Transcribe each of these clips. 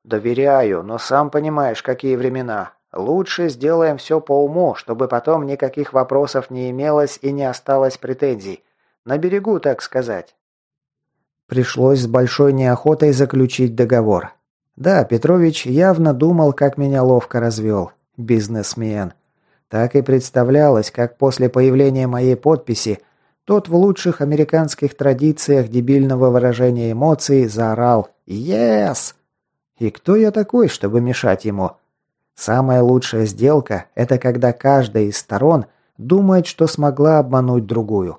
«Доверяю, но сам понимаешь, какие времена. Лучше сделаем все по уму, чтобы потом никаких вопросов не имелось и не осталось претензий. На берегу, так сказать». Пришлось с большой неохотой заключить договор. Да, Петрович явно думал, как меня ловко развел. Бизнесмен. Так и представлялось, как после появления моей подписи тот в лучших американских традициях дебильного выражения эмоций заорал «Yes!». И кто я такой, чтобы мешать ему? Самая лучшая сделка – это когда каждая из сторон думает, что смогла обмануть другую.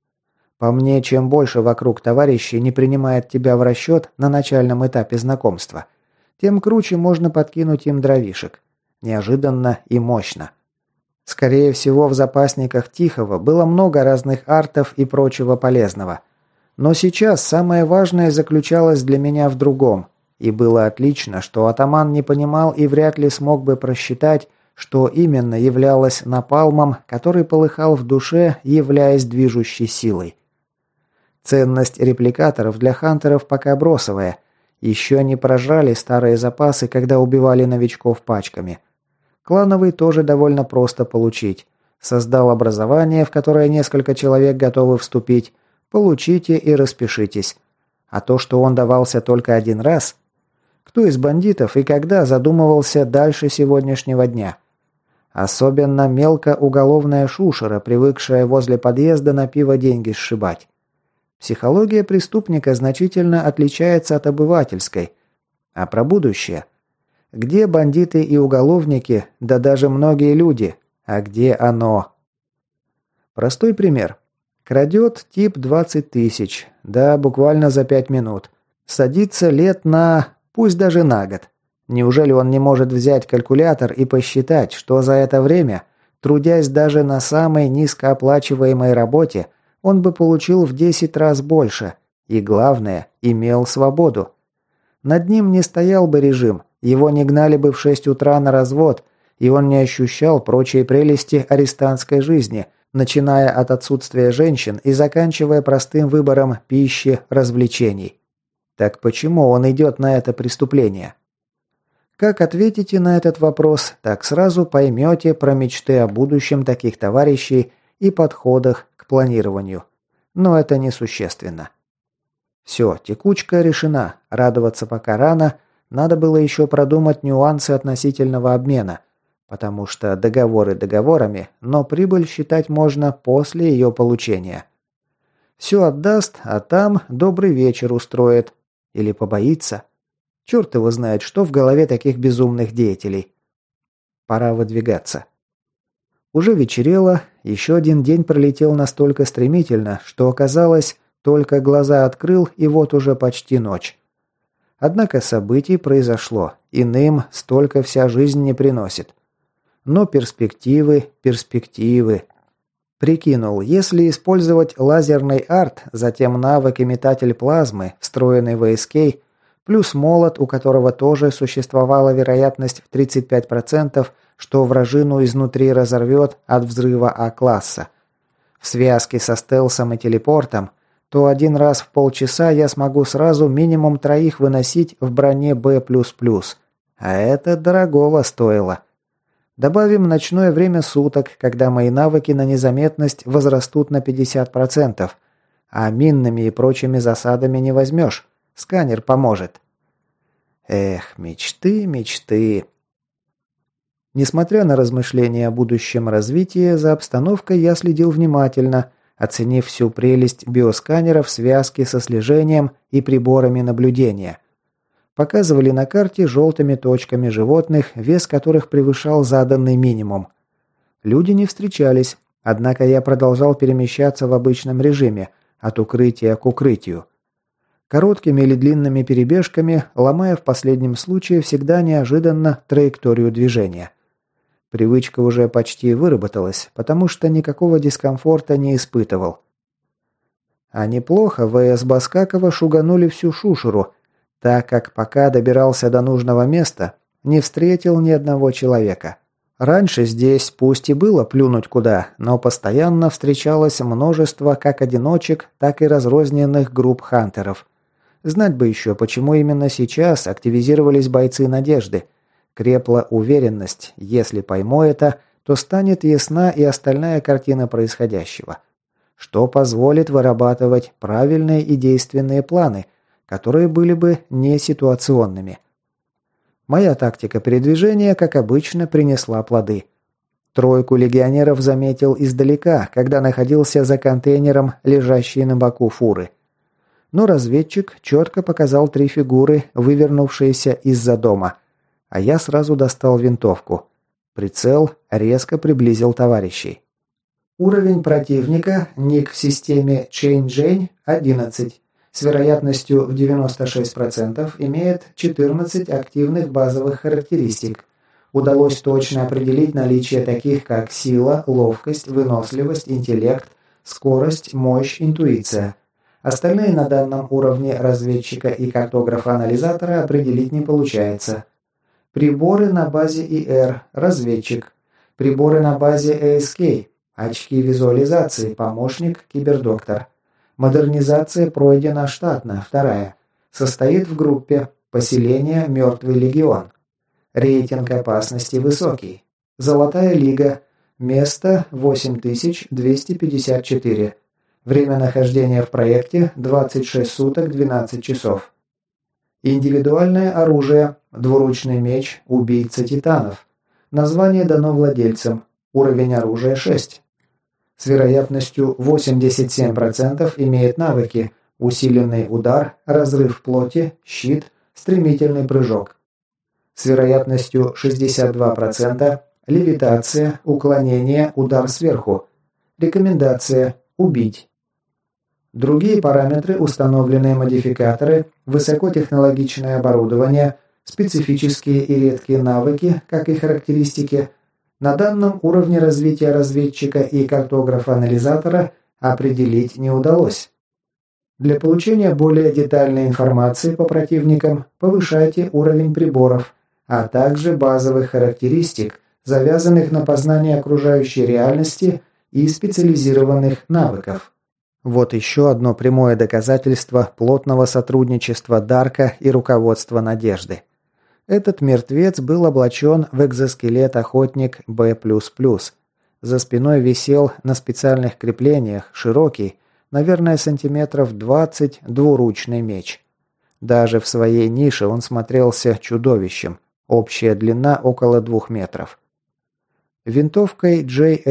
По мне, чем больше вокруг товарищей не принимает тебя в расчет на начальном этапе знакомства, тем круче можно подкинуть им дровишек. Неожиданно и мощно. Скорее всего, в запасниках Тихого было много разных артов и прочего полезного. Но сейчас самое важное заключалось для меня в другом. И было отлично, что атаман не понимал и вряд ли смог бы просчитать, что именно являлось напалмом, который полыхал в душе, являясь движущей силой. Ценность репликаторов для хантеров пока бросовая. Еще не прожрали старые запасы, когда убивали новичков пачками. Клановый тоже довольно просто получить. Создал образование, в которое несколько человек готовы вступить. Получите и распишитесь. А то, что он давался только один раз... Кто из бандитов и когда задумывался дальше сегодняшнего дня? Особенно мелкоуголовная шушера, привыкшая возле подъезда на пиво деньги сшибать. Психология преступника значительно отличается от обывательской. А про будущее? Где бандиты и уголовники, да даже многие люди? А где оно? Простой пример. Крадет тип 20 тысяч. Да, буквально за 5 минут. Садится лет на... Пусть даже на год. Неужели он не может взять калькулятор и посчитать, что за это время, трудясь даже на самой низкооплачиваемой работе, он бы получил в 10 раз больше и, главное, имел свободу? Над ним не стоял бы режим, его не гнали бы в 6 утра на развод, и он не ощущал прочие прелести арестантской жизни, начиная от отсутствия женщин и заканчивая простым выбором пищи, развлечений. Так почему он идет на это преступление? Как ответите на этот вопрос, так сразу поймете про мечты о будущем таких товарищей и подходах к планированию. Но это несущественно. Все, текучка решена, радоваться пока рано, надо было еще продумать нюансы относительного обмена, потому что договоры договорами, но прибыль считать можно после ее получения. Все отдаст, а там добрый вечер устроит. Или побоится? Черт его знает, что в голове таких безумных деятелей. Пора выдвигаться. Уже вечерело, еще один день пролетел настолько стремительно, что оказалось, только глаза открыл, и вот уже почти ночь. Однако событий произошло, иным столько вся жизнь не приносит. Но перспективы. Прикинул, если использовать лазерный арт, затем навык и метатель плазмы, встроенный в ASK, плюс молот, у которого тоже существовала вероятность в 35%, что вражину изнутри разорвет от взрыва А-класса, в связке со стелсом и телепортом, то один раз в полчаса я смогу сразу минимум 3 выносить в броне Б++. А это дорогого стоило. Добавим ночное время суток, когда мои навыки на незаметность возрастут на 50%, а минными и прочими засадами не возьмешь. Сканер поможет. Эх, мечты. Несмотря на размышления о будущем развитии, за обстановкой я следил внимательно, оценив всю прелесть биосканера в связке со слежением и приборами наблюдения. Показывали на карте желтыми точками животных, вес которых превышал заданный минимум. Люди не встречались, однако я продолжал перемещаться в обычном режиме, от укрытия к укрытию. Короткими или длинными перебежками, ломая в последнем случае всегда неожиданно траекторию движения. Привычка уже почти выработалась, потому что никакого дискомфорта не испытывал. А неплохо ВС Баскакова шуганули всю шушеру, так как пока добирался до нужного места, не встретил ни одного человека. Раньше здесь пусть и было плюнуть куда, но постоянно встречалось множество как одиночек, так и разрозненных групп хантеров. Знать бы еще, почему именно сейчас активизировались бойцы «Надежды». Крепла уверенность, если пойму это, то станет ясна и остальная картина происходящего. Что позволит вырабатывать правильные и действенные планы, которые были бы не ситуационными. Моя тактика передвижения, как обычно, принесла плоды. Тройку легионеров заметил издалека, когда находился за контейнером, лежащей на боку фуры. Но разведчик четко показал 3 фигуры, вывернувшиеся из-за дома, а я сразу достал винтовку. Прицел резко приблизил товарищей. Уровень противника, ник в системе Чэнь-Джэнь 11. С вероятностью в 96% имеет 14 активных базовых характеристик. Удалось точно определить наличие таких, как сила, ловкость, выносливость, интеллект, скорость, мощь, интуиция. Остальные на данном уровне разведчика и картографа-анализатора определить не получается. Приборы на базе ИР, разведчик. Приборы на базе АСК, очки визуализации, помощник, кибердоктор. Модернизация пройдена штатно, 2. Состоит в группе поселение «Мертвый легион». Рейтинг опасности высокий. Золотая лига. Место 8254. Время нахождения в проекте 26 суток 12 часов. Индивидуальное оружие. Двуручный меч «Убийца титанов». Название дано владельцам. Уровень оружия 6. С вероятностью 87% имеет навыки: усиленный удар, разрыв плоти, щит, стремительный прыжок. С вероятностью 62% левитация, уклонение, удар сверху. Рекомендация: убить. Другие параметры, установленные модификаторы, высокотехнологичное оборудование, специфические и редкие навыки, как и характеристики, на данном уровне развития разведчика и картографа-анализатора определить не удалось. Для получения более детальной информации по противникам повышайте уровень приборов, а также базовых характеристик, завязанных на познание окружающей реальности и специализированных навыков. Вот еще одно прямое доказательство плотного сотрудничества Дарка и руководства Надежды. Этот мертвец был облачен в экзоскелет-охотник Б++. За спиной висел на специальных креплениях широкий, наверное, сантиметров 20, двуручный меч. Даже в своей нише он смотрелся чудовищем, общая длина около 2 метров. Винтовкой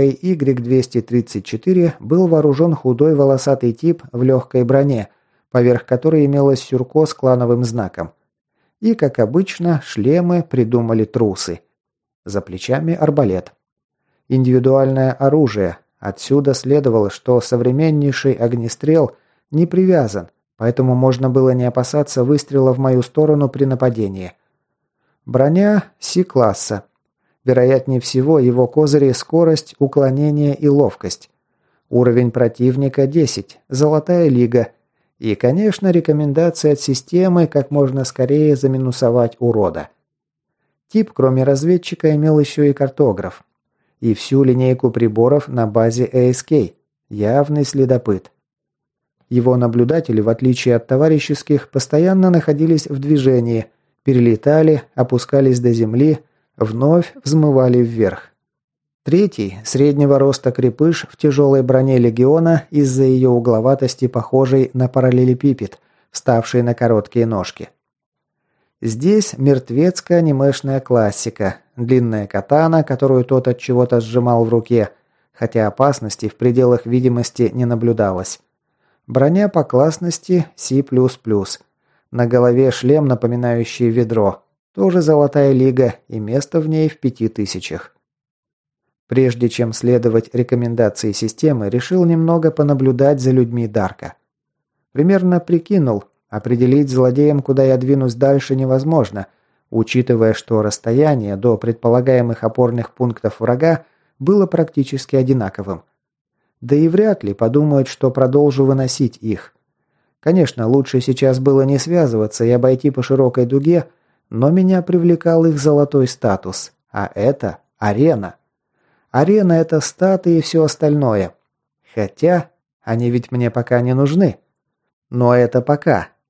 JAY-234 был вооружен худой волосатый тип в легкой броне, поверх которой имелось сюрко с клановым знаком. И, как обычно, шлемы придумали трусы. За плечами арбалет. Индивидуальное оружие. Отсюда следовало, что современнейший огнестрел не привязан, поэтому можно было не опасаться выстрела в мою сторону при нападении. Броня Си-класса. Вероятнее всего, его козыри – скорость, уклонение и ловкость. Уровень противника 10, золотая лига. И, конечно, рекомендация от системы как можно скорее заминусовать урода. Тип, кроме разведчика, имел еще и картограф. И всю линейку приборов на базе ASK. Явный следопыт. Его наблюдатели, в отличие от товарищеских, постоянно находились в движении, перелетали, опускались до земли, вновь взмывали вверх. Третий, среднего роста крепыш в тяжелой броне легиона, из-за ее угловатости похожий на параллелепипед, вставший на короткие ножки. Здесь мертвецкая анимешная классика, длинная катана, которую тот от чего-то сжимал в руке, хотя опасности в пределах видимости не наблюдалось. Броня по классности C++. На голове шлем, напоминающий ведро. Тоже золотая лига, и место в ней в 5000. Прежде чем следовать рекомендации системы, решил немного понаблюдать за людьми Дарка. Примерно прикинул, определить злодеям, куда я двинусь дальше, невозможно, учитывая, что расстояние до предполагаемых опорных пунктов врага было практически одинаковым. Да и вряд ли подумают, что продолжу выносить их. Конечно, лучше сейчас было не связываться и обойти по широкой дуге, но меня привлекал их золотой статус, а это арена. Арена – это статы и все остальное. Хотя они ведь мне пока не нужны. Но это пока.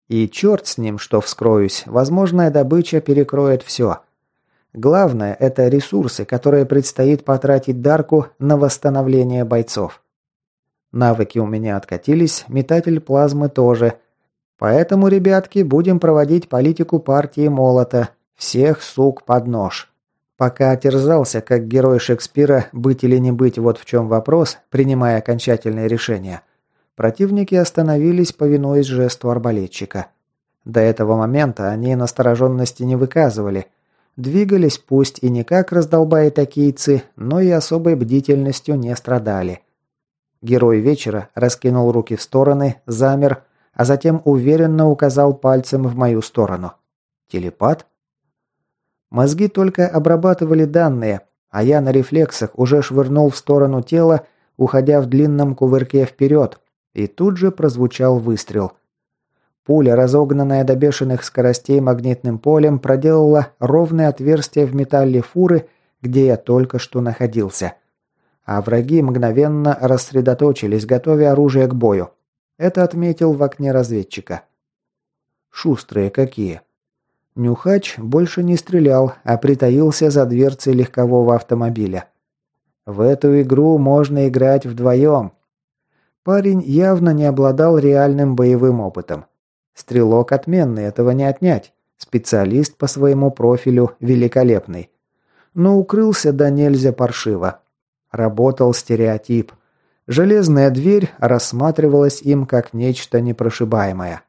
И черт с ним, что вскроюсь, возможная добыча перекроет все. Главное – это ресурсы, которые предстоит потратить Дарку на восстановление бойцов. Навыки у меня откатились, метатель плазмы тоже. Поэтому, ребятки, будем проводить политику партии Молота. Всех сук под нож. Пока терзался, как герой Шекспира, быть или не быть, вот в чем вопрос, принимая окончательное решение. Противники остановились, повинуясь жесту арбалетчика. До этого момента они настороженности не выказывали. Двигались пусть и не как раздолбаи-токийцы, но и особой бдительностью не страдали. Герой вечера раскинул руки в стороны, замер, а затем уверенно указал пальцем в мою сторону. Телепат? Мозги только обрабатывали данные, а я на рефлексах уже швырнул в сторону тела, уходя в длинном кувырке вперед, и тут же прозвучал выстрел. Пуля, разогнанная до бешеных скоростей магнитным полем, проделала ровное отверстие в металле фуры, где я только что находился. А враги мгновенно рассредоточились, готовя оружие к бою. Это отметил в окне разведчика. Шустрые какие. Нюхач больше не стрелял, а притаился за дверцей легкового автомобиля. В эту игру можно играть вдвоем. Парень явно не обладал реальным боевым опытом. Стрелок отменный, этого не отнять. Специалист по своему профилю великолепный. Но укрылся да нельзя паршиво. Работал стереотип. Железная дверь рассматривалась им как нечто непрошибаемое.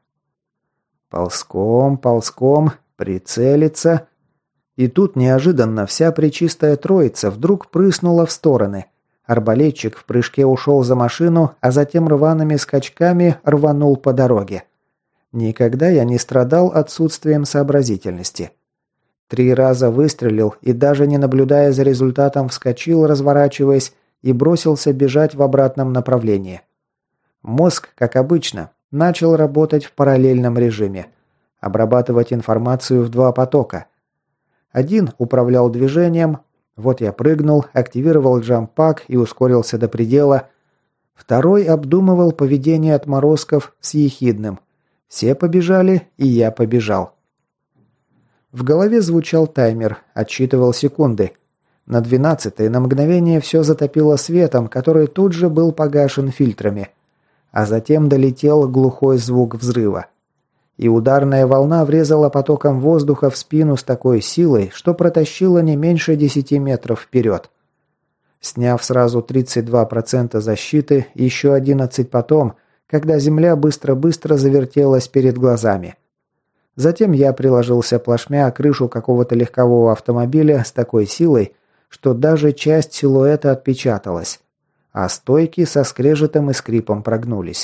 Ползком, ползком, прицелиться. И тут неожиданно вся пречистая троица вдруг прыснула в стороны. Арбалетчик в прыжке ушел за машину, а затем рваными скачками рванул по дороге. Никогда я не страдал отсутствием сообразительности. 3 раза выстрелил и даже не наблюдая за результатом вскочил, разворачиваясь, и бросился бежать в обратном направлении. Мозг, как обычно, начал работать в параллельном режиме. Обрабатывать информацию в 2 потока. Один управлял движением. Вот я прыгнул, активировал джамп-пак и ускорился до предела. Второй обдумывал поведение отморозков с ехидным. Все побежали, и я побежал. В голове звучал таймер, отсчитывал секунды. На 12-й на мгновение все затопило светом, который тут же был погашен фильтрами. А затем долетел глухой звук взрыва. И ударная волна врезала потоком воздуха в спину с такой силой, что протащила не меньше 10 метров вперед. Сняв сразу 32% защиты, еще 11 потом, когда земля быстро-быстро завертелась перед глазами. Затем я приложился плашмя о крышу какого-то легкового автомобиля с такой силой, что даже часть силуэта отпечаталась, а стойки со скрежетом и скрипом прогнулись.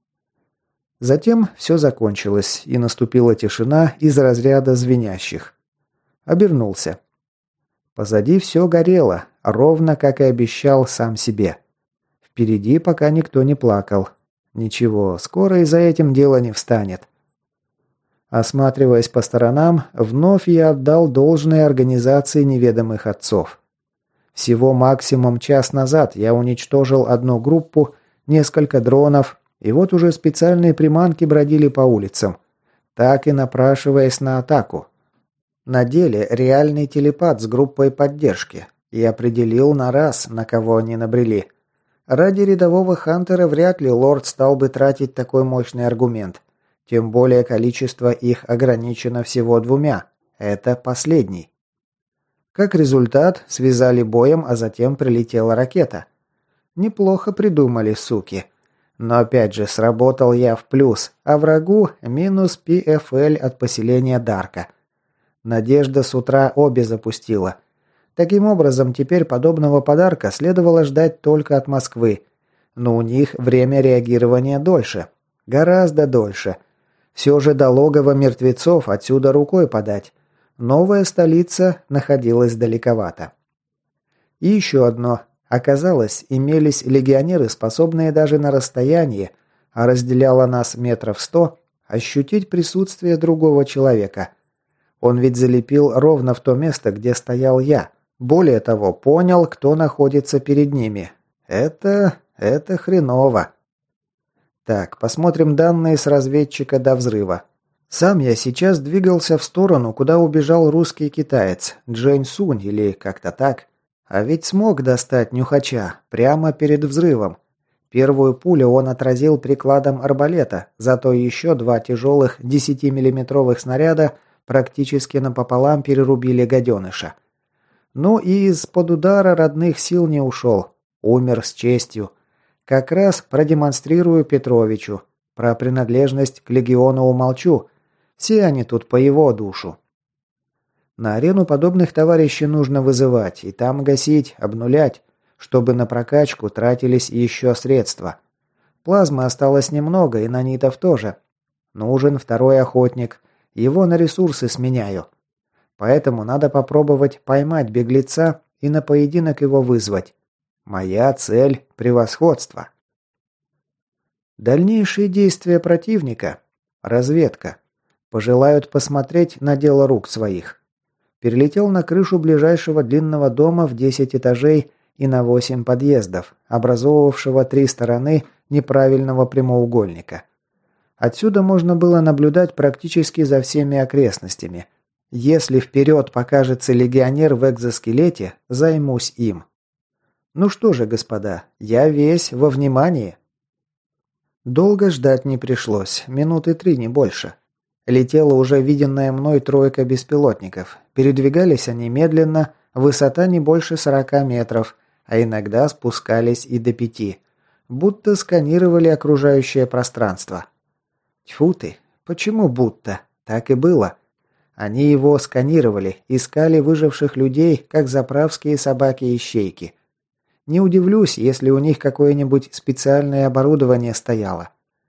Затем все закончилось, и наступила тишина из разряда звенящих. Обернулся. Позади все горело, ровно как и обещал сам себе. Впереди пока никто не плакал. Ничего, скоро и за этим дело не встанет. Осматриваясь по сторонам, вновь я отдал должное организации неведомых отцов. Всего максимум час назад я уничтожил одну группу, несколько дронов, и вот уже специальные приманки бродили по улицам, так и напрашиваясь на атаку. На деле реальный телепат с группой поддержки, и определил на раз, на кого они набрели. Ради рядового хантера вряд ли лорд стал бы тратить такой мощный аргумент. Тем более количество их ограничено всего 2. Это последний. Как результат, связали боем, а затем прилетела ракета. Неплохо придумали, суки. Но опять же, сработал я в плюс, а врагу минус ПФЛ от поселения Дарка. Надежда с утра обе запустила. Таким образом, теперь подобного подарка следовало ждать только от Москвы. Но у них время реагирования дольше. Гораздо дольше. Все же до логова мертвецов отсюда рукой подать. Новая столица находилась далековато. И еще одно. Оказалось, имелись легионеры, способные даже на расстоянии, а разделяло нас метров 100, ощутить присутствие другого человека. Он ведь залепил ровно в то место, где стоял я. Более того, понял, кто находится перед ними. Это хреново. Так, посмотрим данные с разведчика до взрыва. Сам я сейчас двигался в сторону, куда убежал русский китаец, Джень Сунь или как-то так. А ведь смог достать нюхача прямо перед взрывом. Первую пулю он отразил прикладом арбалета, зато еще два тяжелых 10-миллиметровых снаряда практически напополам перерубили гаденыша. Ну и из-под удара родных сил не ушел. Умер с честью. Как раз продемонстрирую Петровичу. Про принадлежность к легиону умолчу. Все они тут по его душу. На арену подобных товарищей нужно вызывать и там гасить, обнулять, чтобы на прокачку тратились еще средства. Плазмы осталось немного, и нанитов тоже. Нужен второй охотник. Его на ресурсы сменяю. Поэтому надо попробовать поймать беглеца и на поединок его вызвать. Моя цель – превосходство. Дальнейшие действия противника – разведка. Пожелают посмотреть на дело рук своих. Перелетел на крышу ближайшего длинного дома в 10 этажей и на 8 подъездов, образовывавшего 3 стороны неправильного прямоугольника. Отсюда можно было наблюдать практически за всеми окрестностями. Если вперед покажется легионер в экзоскелете, займусь им. Ну что же, господа, я весь во внимании. Долго ждать не пришлось, минуты 3, не больше. Летела уже виденная мной тройка беспилотников. Передвигались они медленно, высота не больше 40 метров, а иногда спускались и до 5. Будто сканировали окружающее пространство. Тьфу ты, почему будто? Так и было. Они его сканировали, искали выживших людей, как заправские собаки-ищейки. Не удивлюсь, если у них какое-нибудь специальное оборудование стояло.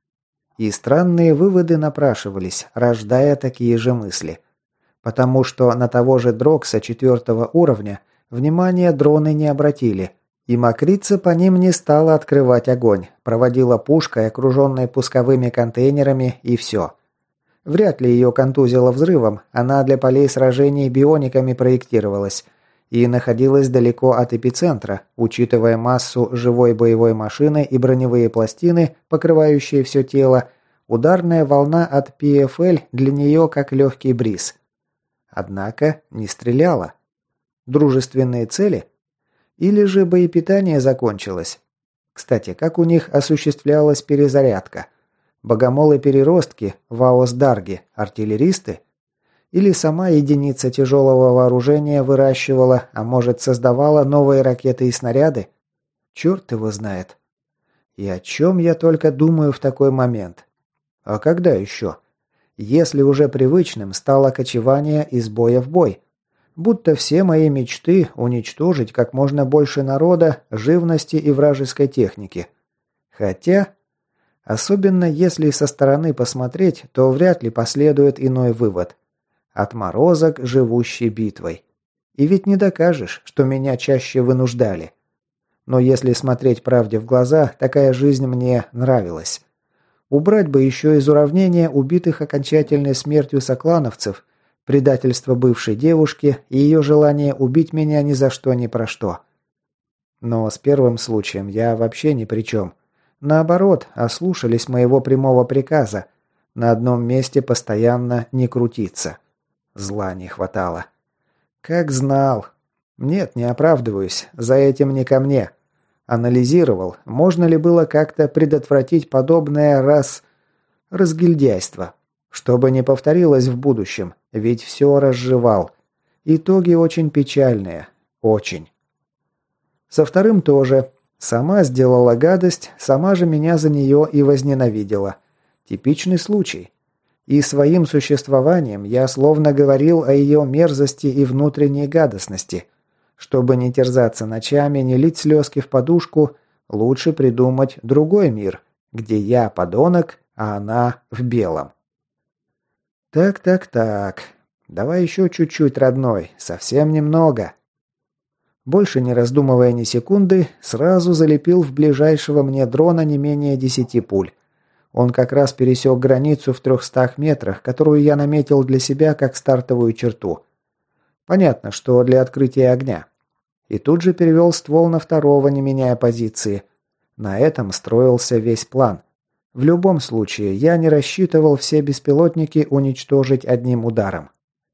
И странные выводы напрашивались, рождая такие же мысли. Потому что на того же Дрокса 4 уровня внимания дроны не обратили, и Макрица по ним не стала открывать огонь, проводила пушкой, окруженной пусковыми контейнерами, и все. Вряд ли ее контузило взрывом, она для полей сражений биониками проектировалась и находилась далеко от эпицентра, учитывая массу живой боевой машины и броневые пластины, покрывающие все тело, ударная волна от ПФЛ для нее как легкий бриз. Однако не стреляла. Дружественные цели? Или же боепитание закончилось? Кстати, как у них осуществлялась перезарядка? Богомолы-переростки, ваос-дарги, артиллеристы? Или сама единица тяжелого вооружения выращивала, а может создавала новые ракеты и снаряды? Черт его знает. И о чем я только думаю в такой момент? А когда еще? Если уже привычным стало кочевание из боя в бой. Будто все мои мечты уничтожить как можно больше народа, живности и вражеской техники. Хотя... Особенно если со стороны посмотреть, то вряд ли последует иной вывод. Отморозок, живущий битвой. И ведь не докажешь, что меня чаще вынуждали. Но если смотреть правде в глаза, такая жизнь мне нравилась. Убрать бы еще из уравнения убитых окончательной смертью соклановцев, предательство бывшей девушки и ее желание убить меня ни за что ни про что. Но с первым случаем я вообще ни при чем. Наоборот, ослушались моего прямого приказа. На одном месте постоянно не крутиться. Зла не хватало. Как знал. Нет, не оправдываюсь. За этим не ко мне. Анализировал, можно ли было как-то предотвратить подобное разгильдяйство. Чтобы не повторилось в будущем. Ведь все разжевал. Итоги очень печальные. Очень. Со вторым тоже. Сама сделала гадость, сама же меня за нее и возненавидела. Типичный случай. И своим существованием я словно говорил о ее мерзости и внутренней гадостности. Чтобы не терзаться ночами, не лить слезки в подушку, лучше придумать другой мир, где я подонок, а она в белом. Так. Давай еще чуть-чуть, родной, совсем немного. Больше не раздумывая ни секунды, сразу залепил в ближайшего мне дрона не менее 10 пуль. Он как раз пересек границу в 300 метрах, которую я наметил для себя как стартовую черту. Понятно, что для открытия огня. И тут же перевел ствол на второго, не меняя позиции. На этом строился весь план. В любом случае, я не рассчитывал все беспилотники уничтожить одним ударом.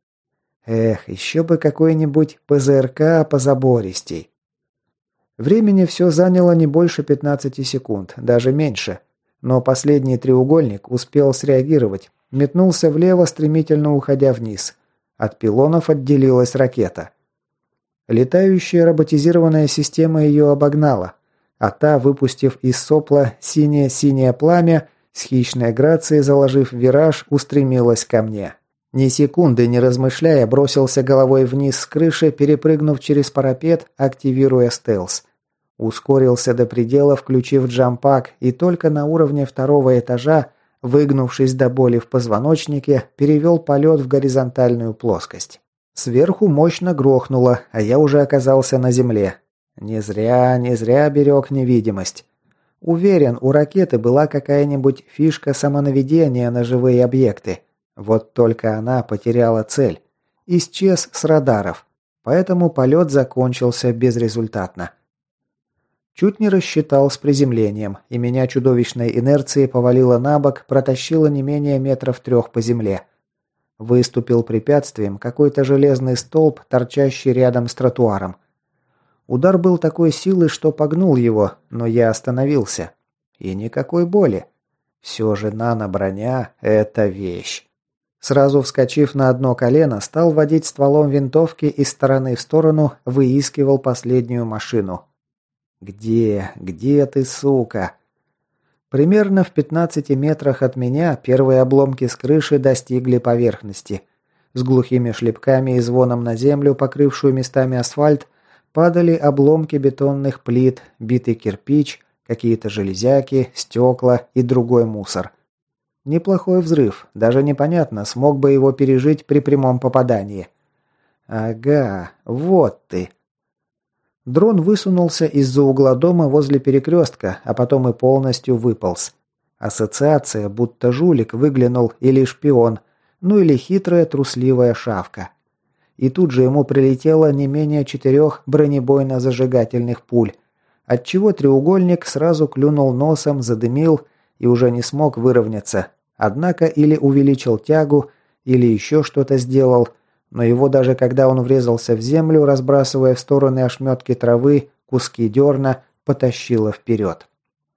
Эх, еще бы какой-нибудь ПЗРК позабористей. Времени все заняло не больше 15 секунд, даже меньше. Но последний треугольник успел среагировать, метнулся влево, стремительно уходя вниз. От пилонов отделилась ракета. Летающая роботизированная система ее обогнала, а та, выпустив из сопла синее-синее пламя, с хищной грацией заложив вираж, устремилась ко мне. Ни секунды не размышляя, бросился головой вниз с крыши, перепрыгнув через парапет, активируя стелс. Ускорился до предела, включив джампак, и только на уровне второго этажа, выгнувшись до боли в позвоночнике, перевел полет в горизонтальную плоскость. Сверху мощно грохнуло, а я уже оказался на земле. Не зря берег невидимость. Уверен, у ракеты была какая-нибудь фишка самонаведения на живые объекты. Вот только она потеряла цель. Исчез с радаров. Поэтому полет закончился безрезультатно. Чуть не рассчитал с приземлением, и меня чудовищной инерцией повалило на бок, протащило не менее метров 3 по земле. Выступил препятствием какой-то железный столб, торчащий рядом с тротуаром. Удар был такой силы, что погнул его, но я остановился. И никакой боли. Все же нано-броня – это вещь. Сразу вскочив на одно колено, стал водить стволом винтовки из стороны в сторону, выискивал последнюю машину. «Где? Где ты, сука?» Примерно в 15 метрах от меня первые обломки с крыши достигли поверхности. С глухими шлепками и звоном на землю, покрывшую местами асфальт, падали обломки бетонных плит, битый кирпич, какие-то железяки, стекла и другой мусор. Неплохой взрыв, даже непонятно, смог бы его пережить при прямом попадании. Ага, вот ты. Дрон высунулся из-за угла дома возле перекрестка, а потом и полностью выполз. Ассоциация, будто жулик выглянул или шпион, ну или хитрая трусливая шавка. И тут же ему прилетело не менее 4 бронебойно-зажигательных пуль, отчего треугольник сразу клюнул носом, задымил и уже не смог выровняться. Однако или увеличил тягу, или еще что-то сделал, но его даже когда он врезался в землю, разбрасывая в стороны ошметки травы, куски дерна, потащило вперед.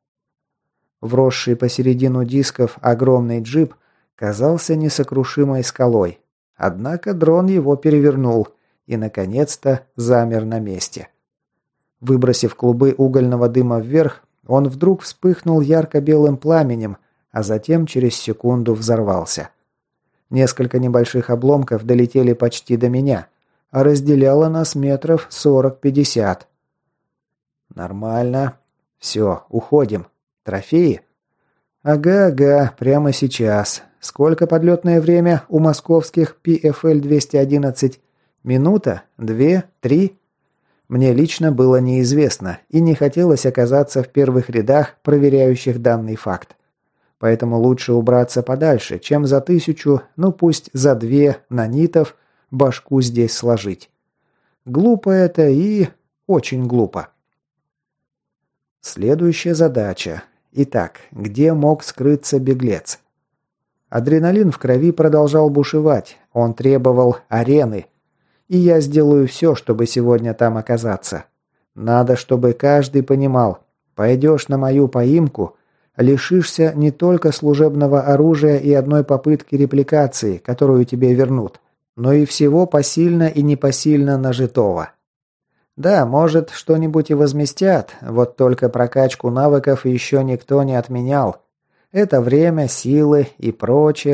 Вросший посередину дисков огромный джип казался несокрушимой скалой. Однако дрон его перевернул и, наконец-то, замер на месте. Выбросив клубы угольного дыма вверх, он вдруг вспыхнул ярко-белым пламенем, а затем через секунду взорвался. Несколько небольших обломков долетели почти до меня, а разделяло нас метров 40-50. Нормально. Все, уходим. Трофеи? Ага, прямо сейчас. Сколько подлетное время у московских PFL-211? Минута? 2? 3? Мне лично было неизвестно, и не хотелось оказаться в первых рядах, проверяющих данный факт. Поэтому лучше убраться подальше, чем за 1000, ну пусть за 2 нанитов, башку здесь сложить. Глупо это и очень глупо. Следующая задача. Итак, где мог скрыться беглец? Адреналин в крови продолжал бушевать, он требовал арены. И я сделаю все, чтобы сегодня там оказаться. Надо, чтобы каждый понимал, пойдешь на мою поимку, лишишься не только служебного оружия и одной попытки репликации, которую тебе вернут, но и всего посильно и непосильно нажитого. Да, может, что-нибудь и возместят, вот только прокачку навыков еще никто не отменял. Это время, силы и прочее.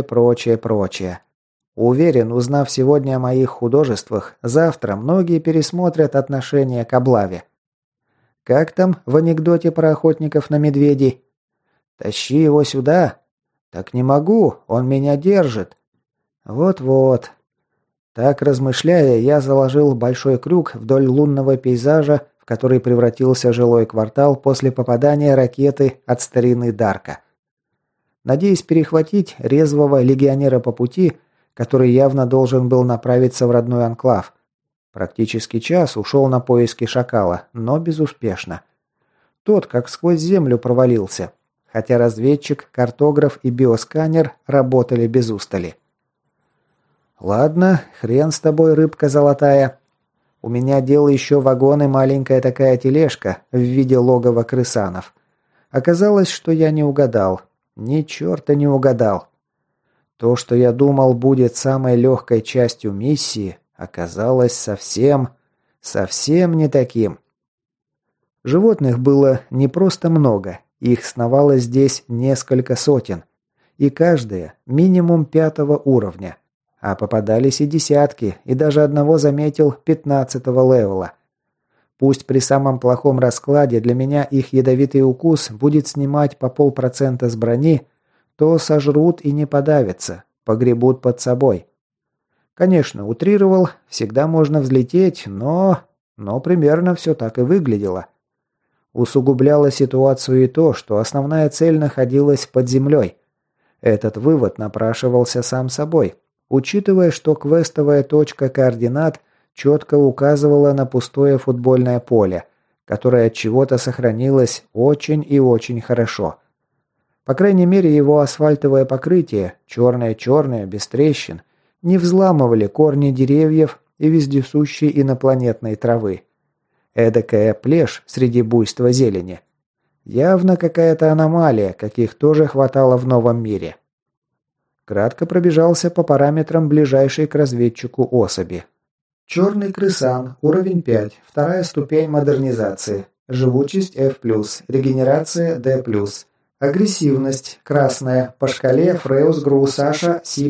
Уверен, узнав сегодня о моих художествах, завтра многие пересмотрят отношение к облаве. Как там в анекдоте про охотников на медведей? «Тащи его сюда!» «Так не могу, он меня держит!» Вот-вот. Так размышляя, я заложил большой крюк вдоль лунного пейзажа, в который превратился жилой квартал после попадания ракеты от старины Дарка. Надеясь перехватить резвого легионера по пути, который явно должен был направиться в родной анклав. Практически час ушел на поиски шакала, но безуспешно. Тот как сквозь землю провалился. хотя разведчик, картограф и биосканер работали без устали. «Ладно, хрен с тобой, рыбка золотая. У меня дело еще вагон и маленькая такая тележка в виде логова крысанов. Оказалось, что я не угадал. Ни черта не угадал. То, что я думал будет самой легкой частью миссии, оказалось совсем не таким. Животных было не просто много, их сновало здесь несколько сотен. И каждая минимум 5-го уровня. А попадались и десятки, и даже одного заметил 15-го левела. Пусть при самом плохом раскладе для меня их ядовитый укус будет снимать по 0,5% с брони, то сожрут и не подавятся, погребут под собой. Конечно, утрировал, всегда можно взлететь, но примерно все так и выглядело. Усугубляло ситуацию и то, что основная цель находилась под землей. Этот вывод напрашивался сам собой, учитывая, что квестовая точка координат четко указывала на пустое футбольное поле, которое от чего-то сохранилось очень и очень хорошо. По крайней мере, его асфальтовое покрытие, черное-черное, без трещин, не взламывали корни деревьев и вездесущей инопланетной травы. Эдакая плешь среди буйства зелени. Явно какая-то аномалия, каких тоже хватало в новом мире. Кратко пробежался по параметрам ближайшей к разведчику особи. Черный крысан, уровень 5, вторая ступень модернизации. Живучесть F+, регенерация D+. Агрессивность, красная, по шкале Фреус Груусаша C+.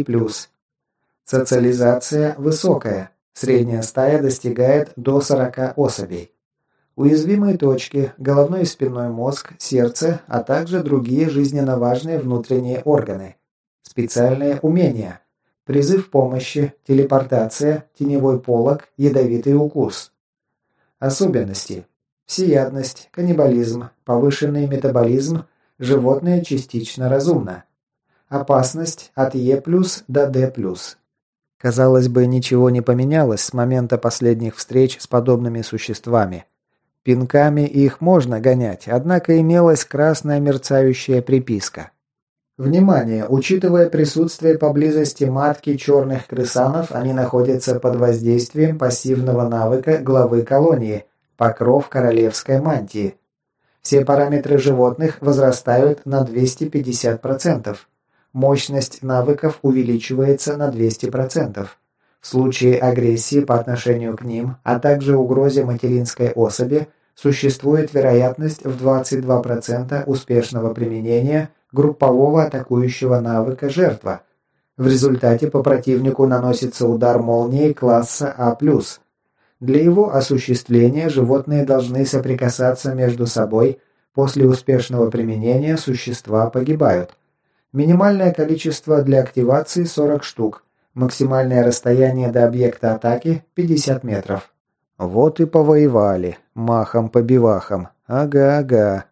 Социализация высокая, средняя стая достигает до 40 особей. Уязвимые точки, головной и спинной мозг, сердце, а также другие жизненно важные внутренние органы. Специальные умения. Призыв помощи, телепортация, теневой полог, ядовитый укус. Особенности. Всеядность, каннибализм, повышенный метаболизм, животное частично разумно. Опасность от Е+, до D+. Казалось бы, ничего не поменялось с момента последних встреч с подобными существами. Пинками их можно гонять, однако имелась красная мерцающая приписка. Внимание! Учитывая присутствие поблизости матки черных крысанов, они находятся под воздействием пассивного навыка главы колонии «Покров королевской мантии». Все параметры животных возрастают на 250%. Мощность навыков увеличивается на 200%. В случае агрессии по отношению к ним, а также угрозе материнской особи, существует вероятность в 22% успешного применения группового атакующего навыка «Жертва». В результате по противнику наносится удар молнией класса А+. Для его осуществления животные должны соприкасаться между собой. После успешного применения существа погибают. Минимальное количество для активации 40 штук. Максимальное расстояние до объекта атаки 50 метров. Вот и повоевали. Махом по бивахам. Ага.